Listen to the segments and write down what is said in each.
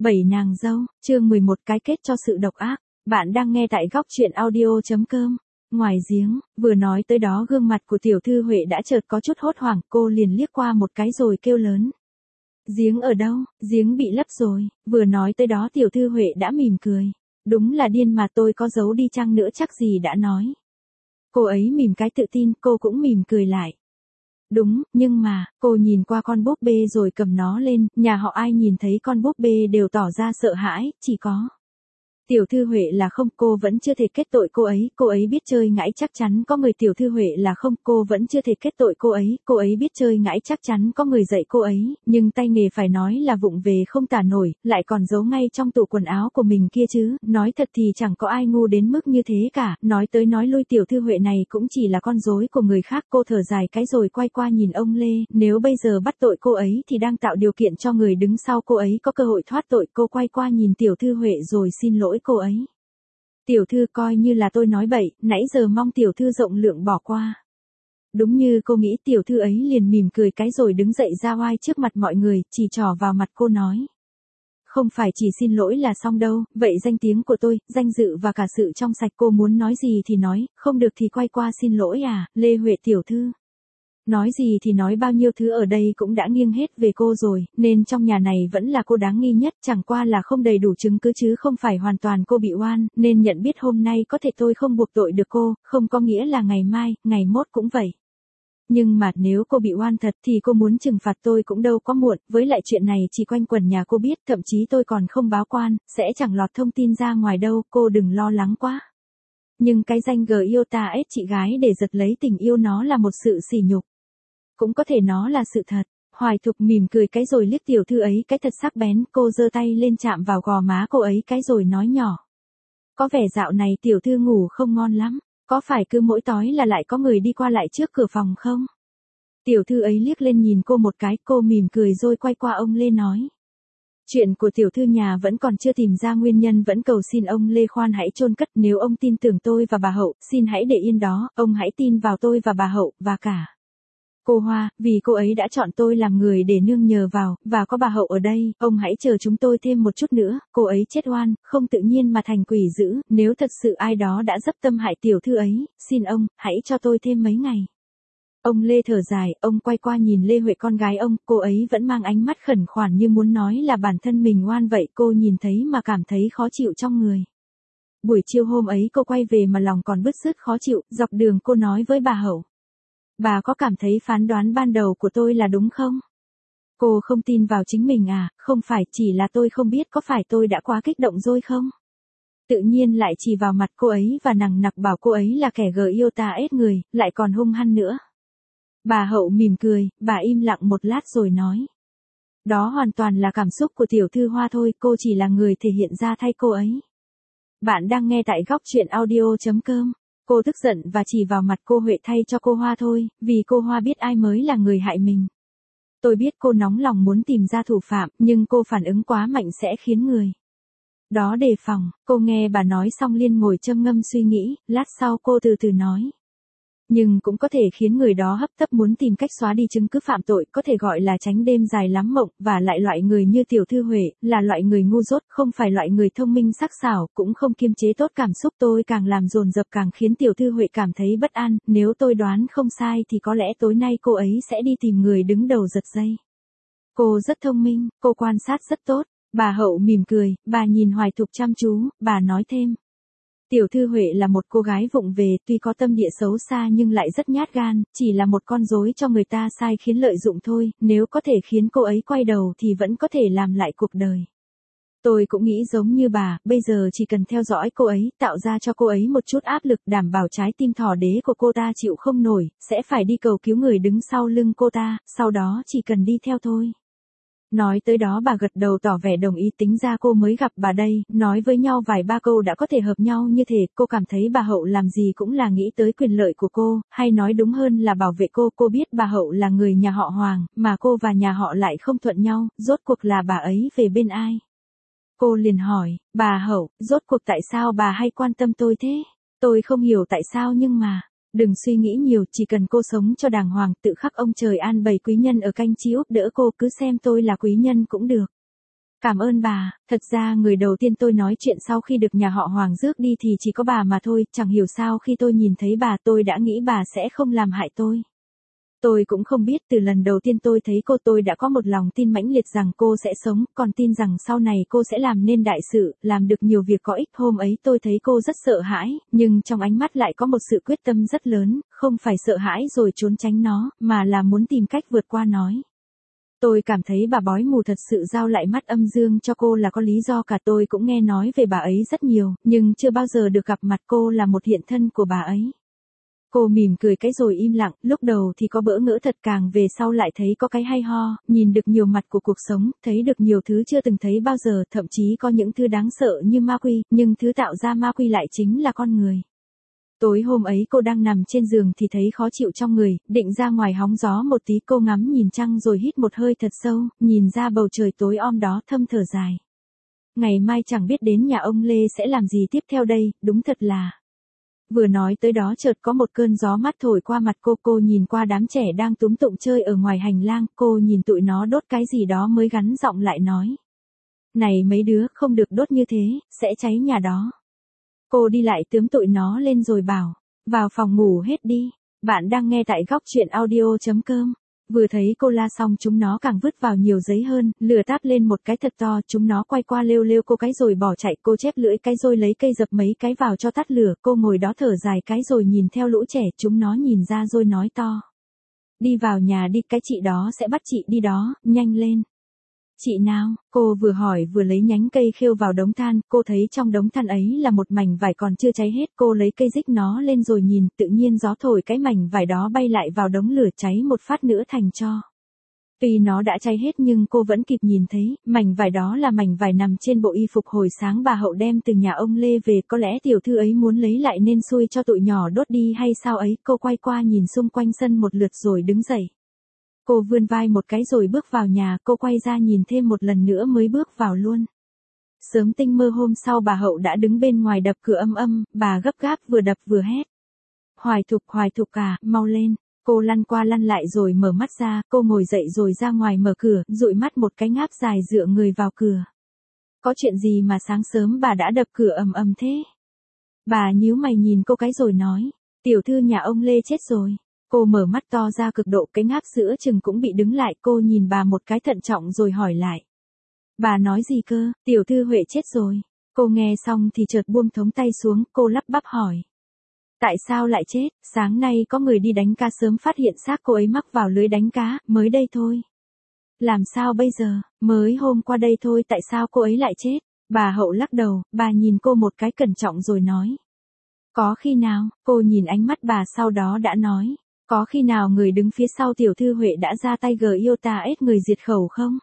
Bảy nàng dâu, chương 11 cái kết cho sự độc ác. Bạn đang nghe tại góc truyện audio.com. Ngoài giếng, vừa nói tới đó gương mặt của tiểu thư Huệ đã chợt có chút hốt hoảng, cô liền liếc qua một cái rồi kêu lớn. Giếng ở đâu, giếng bị lấp rồi, vừa nói tới đó tiểu thư Huệ đã mỉm cười. Đúng là điên mà tôi có giấu đi chăng nữa chắc gì đã nói. Cô ấy mỉm cái tự tin, cô cũng mỉm cười lại. Đúng, nhưng mà, cô nhìn qua con búp bê rồi cầm nó lên, nhà họ ai nhìn thấy con búp bê đều tỏ ra sợ hãi, chỉ có. Tiểu thư Huệ là không, cô vẫn chưa thể kết tội cô ấy biết chơi ngải chắc chắn có người. Tiểu thư Huệ là không, cô vẫn chưa thể kết tội cô ấy biết chơi ngải chắc chắn có người dạy cô ấy, nhưng tay nghề phải nói là vụng về không tả nổi, lại còn giấu ngay trong tủ quần áo của mình kia chứ, nói thật thì chẳng có ai ngu đến mức như thế cả, nói tới nói lui tiểu thư Huệ này cũng chỉ là con rối của người khác. Cô thở dài cái rồi quay qua nhìn ông Lê, nếu bây giờ bắt tội cô ấy thì đang tạo điều kiện cho người đứng sau cô ấy có cơ hội thoát tội. Cô quay qua nhìn tiểu thư Huệ rồi xin lỗi cô ấy. Tiểu thư coi như là tôi nói bậy, nãy giờ mong tiểu thư rộng lượng bỏ qua. Đúng như cô nghĩ, tiểu thư ấy liền mỉm cười cái rồi đứng dậy ra oai trước mặt mọi người, chỉ trỏ vào mặt cô nói. Không phải chỉ xin lỗi là xong đâu, vậy danh tiếng của tôi, danh dự và cả sự trong sạch cô muốn nói gì thì nói, không được thì quay qua xin lỗi à, Lê Huệ tiểu thư. Nói gì thì nói, bao nhiêu thứ ở đây cũng đã nghiêng hết về cô rồi, nên trong nhà này vẫn là cô đáng nghi nhất, chẳng qua là không đầy đủ chứng cứ chứ không phải hoàn toàn cô bị oan, nên nhận biết hôm nay có thể tôi không buộc tội được cô, không có nghĩa là ngày mai, ngày mốt cũng vậy. Nhưng mà nếu cô bị oan thật thì cô muốn trừng phạt tôi cũng đâu có muộn, với lại chuyện này chỉ quanh quần nhà cô biết, thậm chí tôi còn không báo quan, sẽ chẳng lọt thông tin ra ngoài đâu, cô đừng lo lắng quá. Nhưng cái danh gờ yêu ta ết chị gái để giật lấy tình yêu nó là một sự sỉ nhục. Cũng có thể nó là sự thật. Hoài Thục mỉm cười cái rồi liếc tiểu thư ấy cái thật sắc bén, cô giơ tay lên chạm vào gò má cô ấy cái rồi nói nhỏ. Có vẻ dạo này tiểu thư ngủ không ngon lắm, có phải cứ mỗi tối là lại có người đi qua lại trước cửa phòng không? Tiểu thư ấy liếc lên nhìn cô một cái, cô mỉm cười rồi quay qua ông Lê nói. Chuyện của tiểu thư nhà vẫn còn chưa tìm ra nguyên nhân, vẫn cầu xin ông Lê khoan hãy chôn cất, nếu ông tin tưởng tôi và bà Hậu, xin hãy để yên đó, ông hãy tin vào tôi và bà Hậu, và cả. Cô Hoa, vì cô ấy đã chọn tôi làm người để nương nhờ vào, và có bà Hậu ở đây, ông hãy chờ chúng tôi thêm một chút nữa, cô ấy chết oan, không tự nhiên mà thành quỷ dữ, nếu thật sự ai đó đã dấp tâm hại tiểu thư ấy, xin ông, hãy cho tôi thêm mấy ngày. Ông Lê thở dài, ông quay qua nhìn Lê Huệ con gái ông, cô ấy vẫn mang ánh mắt khẩn khoản như muốn nói là bản thân mình oan vậy, cô nhìn thấy mà cảm thấy khó chịu trong người. Buổi chiều hôm ấy cô quay về mà lòng còn bứt rứt khó chịu, dọc đường cô nói với bà Hậu. Bà có cảm thấy phán đoán ban đầu của tôi là đúng không? Cô không tin vào chính mình à, không phải, chỉ là tôi không biết có phải tôi đã quá kích động rồi không? Tự nhiên lại chỉ vào mặt cô ấy và nằng nặc bảo cô ấy là kẻ gờ yêu ta ết người, lại còn hung hăng nữa. Bà Hậu mỉm cười, bà im lặng một lát rồi nói. Đó hoàn toàn là cảm xúc của tiểu thư Hoa thôi, cô chỉ là người thể hiện ra thay cô ấy. Bạn đang nghe tại góc truyện audio.com. Cô tức giận và chỉ vào mặt cô Huệ thay cho cô Hoa thôi, vì cô Hoa biết ai mới là người hại mình. Tôi biết cô nóng lòng muốn tìm ra thủ phạm, nhưng cô phản ứng quá mạnh sẽ khiến người đó đề phòng. Cô nghe bà nói xong liên ngồi châm ngâm suy nghĩ, lát sau cô từ từ nói. Nhưng cũng có thể khiến người đó hấp tấp muốn tìm cách xóa đi chứng cứ phạm tội, có thể gọi là tránh đêm dài lắm mộng, và lại loại người như tiểu thư Huệ, là loại người ngu dốt, không phải loại người thông minh sắc sảo, cũng không kiềm chế tốt cảm xúc. Tôi càng làm dồn dập càng khiến tiểu thư Huệ cảm thấy bất an, nếu tôi đoán không sai thì có lẽ tối nay cô ấy sẽ đi tìm người đứng đầu giật dây. Cô rất thông minh, cô quan sát rất tốt. Bà Hậu mỉm cười, bà nhìn Hoài Thục chăm chú, bà nói thêm. Tiểu thư Huệ là một cô gái vụng về, tuy có tâm địa xấu xa nhưng lại rất nhát gan, chỉ là một con rối cho người ta sai khiến lợi dụng thôi, nếu có thể khiến cô ấy quay đầu thì vẫn có thể làm lại cuộc đời. Tôi cũng nghĩ giống như bà, bây giờ chỉ cần theo dõi cô ấy, tạo ra cho cô ấy một chút áp lực, đảm bảo trái tim thỏ đế của cô ta chịu không nổi, sẽ phải đi cầu cứu người đứng sau lưng cô ta, sau đó chỉ cần đi theo thôi. Nói tới đó bà gật đầu tỏ vẻ đồng ý, tính ra cô mới gặp bà đây, nói với nhau vài ba câu đã có thể hợp nhau như thế, cô cảm thấy bà Hậu làm gì cũng là nghĩ tới quyền lợi của cô, hay nói đúng hơn là bảo vệ cô biết bà Hậu là người nhà họ Hoàng, mà cô và nhà họ lại không thuận nhau, rốt cuộc là bà ấy về bên ai? Cô liền hỏi, bà Hậu, rốt cuộc tại sao bà hay quan tâm tôi thế? Tôi không hiểu tại sao nhưng mà... Đừng suy nghĩ nhiều, chỉ cần cô sống cho đàng hoàng, tự khắc ông trời an bày quý nhân ở canh chi úp đỡ cô, cứ xem tôi là quý nhân cũng được. Cảm ơn bà, thật ra người đầu tiên tôi nói chuyện sau khi được nhà họ Hoàng rước đi thì chỉ có bà mà thôi, chẳng hiểu sao khi tôi nhìn thấy bà tôi đã nghĩ bà sẽ không làm hại tôi. Tôi cũng không biết từ lần đầu tiên tôi thấy cô tôi đã có một lòng tin mãnh liệt rằng cô sẽ sống, còn tin rằng sau này cô sẽ làm nên đại sự, làm được nhiều việc có ích. Hôm ấy tôi thấy cô rất sợ hãi, nhưng trong ánh mắt lại có một sự quyết tâm rất lớn, không phải sợ hãi rồi trốn tránh nó, mà là muốn tìm cách vượt qua nó. Tôi cảm thấy bà bói mù thật sự giao lại mắt âm dương cho cô là có lý do cả. Tôi cũng nghe nói về bà ấy rất nhiều, nhưng chưa bao giờ được gặp mặt cô là một hiện thân của bà ấy. Cô mỉm cười cái rồi im lặng, lúc đầu thì có bỡ ngỡ thật, càng về sau lại thấy có cái hay ho, nhìn được nhiều mặt của cuộc sống, thấy được nhiều thứ chưa từng thấy bao giờ, thậm chí có những thứ đáng sợ như ma quỷ, nhưng thứ tạo ra ma quỷ lại chính là con người. Tối hôm ấy cô đang nằm trên giường thì thấy khó chịu trong người, định ra ngoài hóng gió một tí. Cô ngắm nhìn trăng rồi hít một hơi thật sâu, nhìn ra bầu trời tối om đó thâm thở dài. Ngày mai chẳng biết đến nhà ông Lê sẽ làm gì tiếp theo đây, đúng thật là... Vừa nói tới đó chợt có một cơn gió mát thổi qua mặt cô nhìn qua đám trẻ đang túm tụm chơi ở ngoài hành lang, cô nhìn tụi nó đốt cái gì đó mới gắn giọng lại nói. Này mấy đứa, không được đốt như thế, sẽ cháy nhà đó. Cô đi lại tướm tụi nó lên rồi bảo, vào phòng ngủ hết đi. Bạn đang nghe tại góc truyện audio.com. Vừa thấy cô la xong chúng nó càng vứt vào nhiều giấy hơn, lửa tát lên một cái thật to, chúng nó quay qua lêu lêu cô cái rồi bỏ chạy. Cô chép lưỡi cái rồi lấy cây dập mấy cái vào cho tắt lửa. Cô ngồi đó thở dài cái rồi nhìn theo lũ trẻ, chúng nó nhìn ra rồi nói to. Đi vào nhà đi, cái chị đó sẽ bắt chị đi đó, nhanh lên. Chị nào? Cô vừa hỏi vừa lấy nhánh cây khêu vào đống than. Cô thấy trong đống than ấy là một mảnh vải còn chưa cháy hết. Cô lấy cây rích nó lên rồi nhìn, tự nhiên gió thổi cái mảnh vải đó bay lại vào đống lửa, cháy một phát nữa thành tro. Tuy nó đã cháy hết nhưng cô vẫn kịp nhìn thấy, mảnh vải đó là mảnh vải nằm trên bộ y phục hồi sáng bà Hậu đem từ nhà ông Lê về. Có lẽ tiểu thư ấy muốn lấy lại nên xui cho tụi nhỏ đốt đi hay sao ấy. Cô quay qua nhìn xung quanh sân một lượt rồi đứng dậy. Cô vươn vai một cái rồi bước vào nhà, cô quay ra nhìn thêm một lần nữa mới bước vào luôn. Sớm tinh mơ hôm sau bà Hậu đã đứng bên ngoài đập cửa âm, bà gấp gáp vừa đập vừa hét. Hoài Thục à, mau lên. Cô lăn qua lăn lại rồi mở mắt ra, cô ngồi dậy rồi ra ngoài mở cửa, dụi mắt một cái ngáp dài dựa người vào cửa. Có chuyện gì mà sáng sớm bà đã đập cửa ầm thế? Bà nhíu mày nhìn cô cái rồi nói, tiểu thư nhà ông Lê chết rồi. Cô mở mắt to ra cực độ, cái ngáp giữa chừng cũng bị đứng lại. Cô nhìn bà một cái thận trọng rồi hỏi lại. Bà nói gì cơ? Tiểu thư Huệ chết rồi. Cô nghe xong thì chợt buông thống tay xuống, cô lắp bắp hỏi. Tại sao lại chết? Sáng nay có người đi đánh cá sớm phát hiện xác cô ấy mắc vào lưới đánh cá, mới đây thôi. Làm sao bây giờ? Mới hôm qua đây thôi, tại sao cô ấy lại chết? Bà Hậu lắc đầu, bà nhìn cô một cái cẩn trọng rồi nói. Có khi nào? Cô nhìn ánh mắt bà sau đó đã nói. Có khi nào người đứng phía sau tiểu thư Huệ đã ra tay yêu ta ết người diệt khẩu không?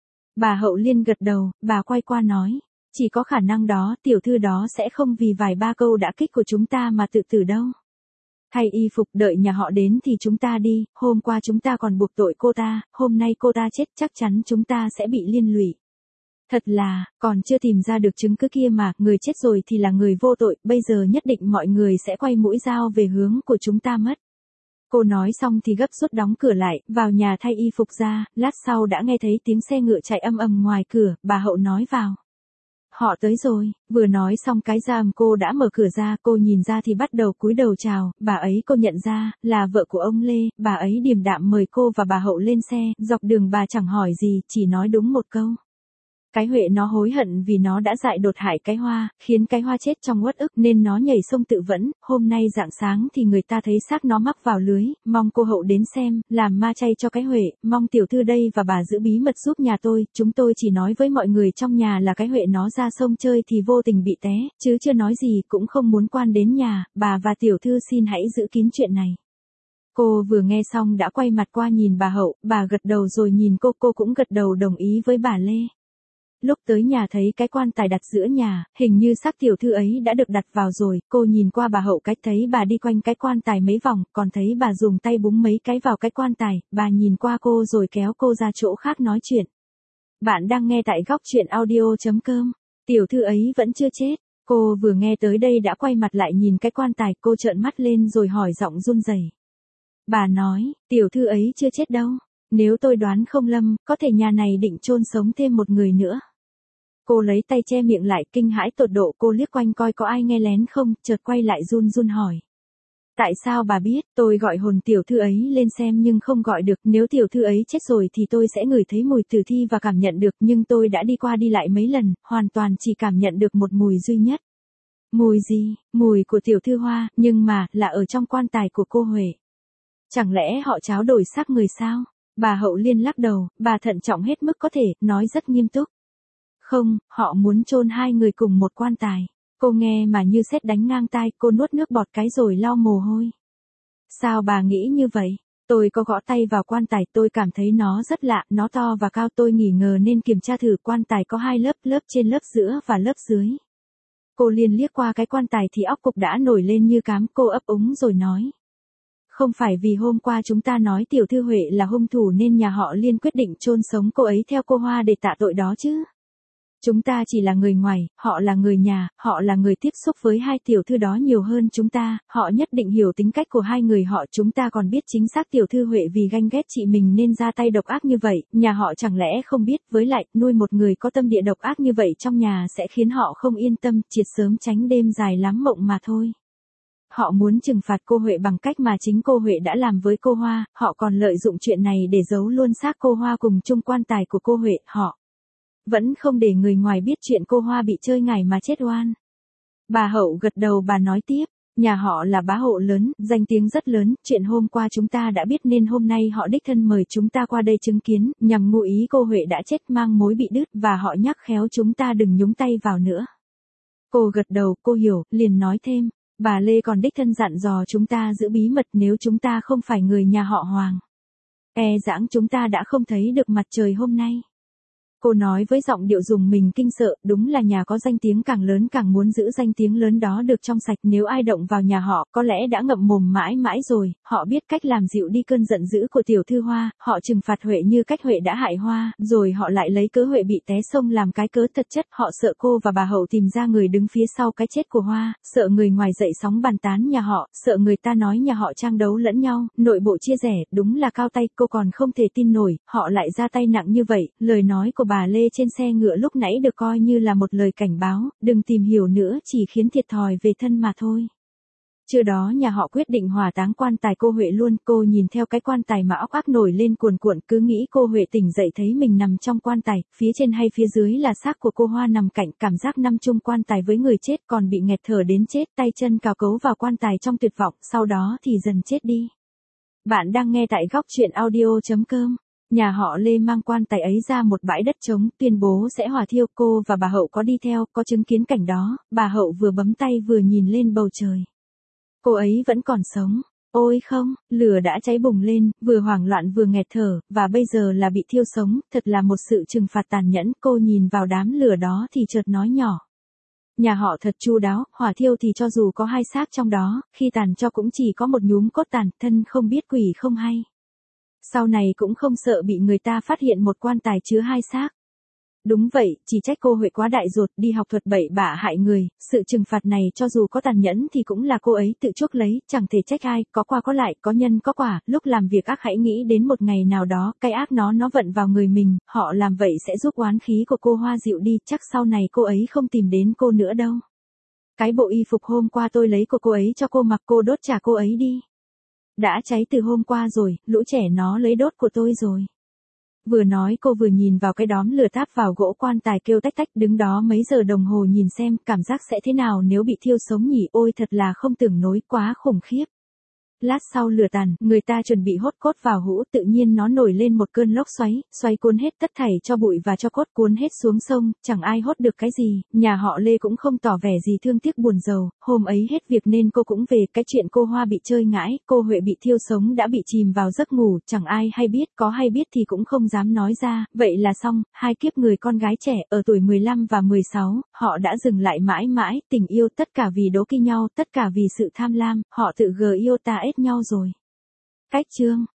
Bà Hậu liên gật đầu, bà quay qua nói. Chỉ có khả năng đó, tiểu thư đó sẽ không vì vài ba câu đã kích của chúng ta mà tự tử đâu. Thay y phục đợi nhà họ đến thì chúng ta đi, hôm qua chúng ta còn buộc tội cô ta, hôm nay cô ta chết chắc chắn chúng ta sẽ bị liên lụy. Thật là, còn chưa tìm ra được chứng cứ kia mà, người chết rồi thì là người vô tội, bây giờ nhất định mọi người sẽ quay mũi dao về hướng của chúng ta mất. Cô nói xong thì gấp rút đóng cửa lại, vào nhà thay y phục ra, lát sau đã nghe thấy tiếng xe ngựa chạy ầm ngoài cửa, bà Hậu nói vào. Họ tới rồi, vừa nói xong cái giam cô đã mở cửa ra, cô nhìn ra thì bắt đầu cúi đầu chào, bà ấy cô nhận ra, là vợ của ông Lê, bà ấy điềm đạm mời cô và bà Hậu lên xe, dọc đường bà chẳng hỏi gì, chỉ nói đúng một câu. Cái Huệ nó hối hận vì nó đã dại đột hại cái Hoa, khiến cái Hoa chết trong uất ức nên nó nhảy sông tự vẫn, hôm nay rạng sáng thì người ta thấy xác nó mắc vào lưới, mong cô Hậu đến xem, làm ma chay cho cái Huệ, mong tiểu thư đây và bà giữ bí mật giúp nhà tôi, chúng tôi chỉ nói với mọi người trong nhà là cái Huệ nó ra sông chơi thì vô tình bị té, chứ chưa nói gì cũng không muốn quan đến nhà, bà và tiểu thư xin hãy giữ kín chuyện này. Cô vừa nghe xong đã quay mặt qua nhìn bà Hậu, bà gật đầu rồi nhìn cô cũng gật đầu đồng ý với bà Lê. Lúc tới nhà thấy cái quan tài đặt giữa nhà, hình như xác tiểu thư ấy đã được đặt vào rồi, cô nhìn qua bà Hậu cách thấy bà đi quanh cái quan tài mấy vòng, còn thấy bà dùng tay búng mấy cái vào cái quan tài, bà nhìn qua cô rồi kéo cô ra chỗ khác nói chuyện. Bạn đang nghe tại góc truyện audio.com, tiểu thư ấy vẫn chưa chết, cô vừa nghe tới đây đã quay mặt lại nhìn cái quan tài, cô trợn mắt lên rồi hỏi giọng run rẩy. Bà nói, tiểu thư ấy chưa chết đâu, nếu tôi đoán không lầm, có thể nhà này định chôn sống thêm một người nữa. Cô lấy tay che miệng lại, kinh hãi tột độ, cô liếc quanh coi có ai nghe lén không, chợt quay lại run run hỏi. Tại sao bà biết? Tôi gọi hồn tiểu thư ấy lên xem nhưng không gọi được, nếu tiểu thư ấy chết rồi thì tôi sẽ ngửi thấy mùi tử thi và cảm nhận được, nhưng tôi đã đi qua đi lại mấy lần, hoàn toàn chỉ cảm nhận được một mùi duy nhất. Mùi gì? Mùi của tiểu thư Hoa, nhưng mà, là ở trong quan tài của cô Huệ. Chẳng lẽ họ tráo đổi xác người sao? Bà Hậu Liên lắc đầu, bà thận trọng hết mức có thể, nói rất nghiêm túc. Không, họ muốn chôn hai người cùng một quan tài. Cô nghe mà như sét đánh ngang tai, cô nuốt nước bọt cái rồi lau mồ hôi. Sao bà nghĩ như vậy? Tôi có gõ tay vào quan tài, tôi cảm thấy nó rất lạ, nó to và cao, tôi nghi ngờ nên kiểm tra thử, quan tài có hai lớp, lớp trên lớp giữa và lớp dưới. Cô Liên liếc qua cái quan tài thì óc cục đã nổi lên như cám, cô ấp úng rồi nói. Không phải vì hôm qua chúng ta nói tiểu thư Huệ là hung thủ nên nhà họ Liên quyết định chôn sống cô ấy theo cô Hoa để tạ tội đó chứ. Chúng ta chỉ là người ngoài, họ là người nhà, họ là người tiếp xúc với hai tiểu thư đó nhiều hơn chúng ta, họ nhất định hiểu tính cách của hai người họ, chúng ta còn biết chính xác tiểu thư Huệ vì ganh ghét chị mình nên ra tay độc ác như vậy, nhà họ chẳng lẽ không biết, với lại, nuôi một người có tâm địa độc ác như vậy trong nhà sẽ khiến họ không yên tâm, triệt sớm tránh đêm dài lắm mộng mà thôi. Họ muốn trừng phạt cô Huệ bằng cách mà chính cô Huệ đã làm với cô Hoa, họ còn lợi dụng chuyện này để giấu luôn xác cô Hoa cùng chung quan tài của cô Huệ, họ vẫn không để người ngoài biết chuyện cô Hoa bị chơi ngải mà chết oan. Bà Hậu gật đầu, bà nói tiếp, nhà họ là bá hộ lớn, danh tiếng rất lớn, chuyện hôm qua chúng ta đã biết nên hôm nay họ đích thân mời chúng ta qua đây chứng kiến, nhằm ngụ ý cô Huệ đã chết mang mối bị đứt và họ nhắc khéo chúng ta đừng nhúng tay vào nữa. Cô gật đầu, cô hiểu, liền nói thêm, bà Lê còn đích thân dặn dò chúng ta giữ bí mật nếu chúng ta không phải người nhà họ Hoàng. E dãng chúng ta đã không thấy được mặt trời hôm nay. Cô nói với giọng điệu dùng mình kinh sợ, đúng là nhà có danh tiếng càng lớn càng muốn giữ danh tiếng lớn đó được trong sạch, nếu ai động vào nhà họ có lẽ đã ngậm mồm mãi mãi rồi, họ biết cách làm dịu đi cơn giận dữ của tiểu thư Hoa, họ trừng phạt Huệ như cách Huệ đã hại Hoa, rồi họ lại lấy cớ Huệ bị té sông làm cái cớ thật chất, họ sợ cô và bà Hậu tìm ra người đứng phía sau cái chết của Hoa, sợ người ngoài dậy sóng bàn tán nhà họ, sợ người ta nói nhà họ trang đấu lẫn nhau, nội bộ chia rẽ, đúng là cao tay, cô còn không thể tin nổi, họ lại ra tay nặng như vậy, lời nói của bà Lê trên xe ngựa lúc nãy được coi như là một lời cảnh báo, đừng tìm hiểu nữa, chỉ khiến thiệt thòi về thân mà thôi. Trưa đó nhà họ quyết định hỏa táng quan tài cô Huệ luôn, cô nhìn theo cái quan tài mà óc ác nổi lên cuồn cuộn, cứ nghĩ cô Huệ tỉnh dậy thấy mình nằm trong quan tài, phía trên hay phía dưới là xác của cô Hoa nằm cạnh, cảm giác nằm chung quan tài với người chết còn bị nghẹt thở đến chết, tay chân cào cấu vào quan tài trong tuyệt vọng, sau đó thì dần chết đi. Bạn đang nghe tại góc truyện audio.com. Nhà họ Lê mang quan tài ấy ra một bãi đất trống, tuyên bố sẽ hỏa thiêu, cô và bà Hậu có đi theo, có chứng kiến cảnh đó, bà Hậu vừa bấm tay vừa nhìn lên bầu trời. Cô ấy vẫn còn sống. Ôi không, lửa đã cháy bùng lên, vừa hoảng loạn vừa nghẹt thở, và bây giờ là bị thiêu sống, thật là một sự trừng phạt tàn nhẫn, cô nhìn vào đám lửa đó thì chợt nói nhỏ. Nhà họ thật chu đáo, hỏa thiêu thì cho dù có hai xác trong đó, khi tàn cho cũng chỉ có một nhúm cốt tàn, thân không biết quỷ không hay. Sau này cũng không sợ bị người ta phát hiện một quan tài chứa hai xác. Đúng vậy, chỉ trách cô Huệ quá dại dột, đi học thuật bậy bạ hại người, sự trừng phạt này cho dù có tàn nhẫn thì cũng là cô ấy tự chuốc lấy, chẳng thể trách ai, có qua có lại, có nhân có quả, lúc làm việc ác hãy nghĩ đến một ngày nào đó, cái ác nó vận vào người mình, họ làm vậy sẽ giúp oán khí của cô Hoa dịu đi, chắc sau này cô ấy không tìm đến cô nữa đâu. Cái bộ y phục hôm qua tôi lấy của cô ấy cho cô mặc, cô đốt trả cô ấy đi. Đã cháy từ hôm qua rồi, lũ trẻ nó lấy đốt của tôi rồi. Vừa nói cô vừa nhìn vào cái đóm lửa táp vào gỗ quan tài kêu tách tách, đứng đó mấy giờ đồng hồ nhìn xem cảm giác sẽ thế nào nếu bị thiêu sống nhỉ, ôi thật là không tưởng nổi, quá khủng khiếp. Lát sau lửa tàn, người ta chuẩn bị hốt cốt vào hũ, tự nhiên nó nổi lên một cơn lốc xoáy cuốn hết tất thảy cho bụi và cho cốt, cuốn hết xuống sông, chẳng ai hốt được cái gì, nhà họ Lê cũng không tỏ vẻ gì thương tiếc buồn rầu, hôm ấy hết việc nên cô cũng về, cái chuyện cô Hoa bị chơi ngãi, cô Huệ bị thiêu sống đã bị chìm vào giấc ngủ, chẳng ai hay biết, có hay biết thì cũng không dám nói ra, vậy là xong, hai kiếp người con gái trẻ, ở tuổi 15 và 16, họ đã dừng lại mãi mãi, tình yêu tất cả vì đố kỵ nhau, tất cả vì sự tham lam, họ tự gờ yêu ta ết nhau rồi. Cách chương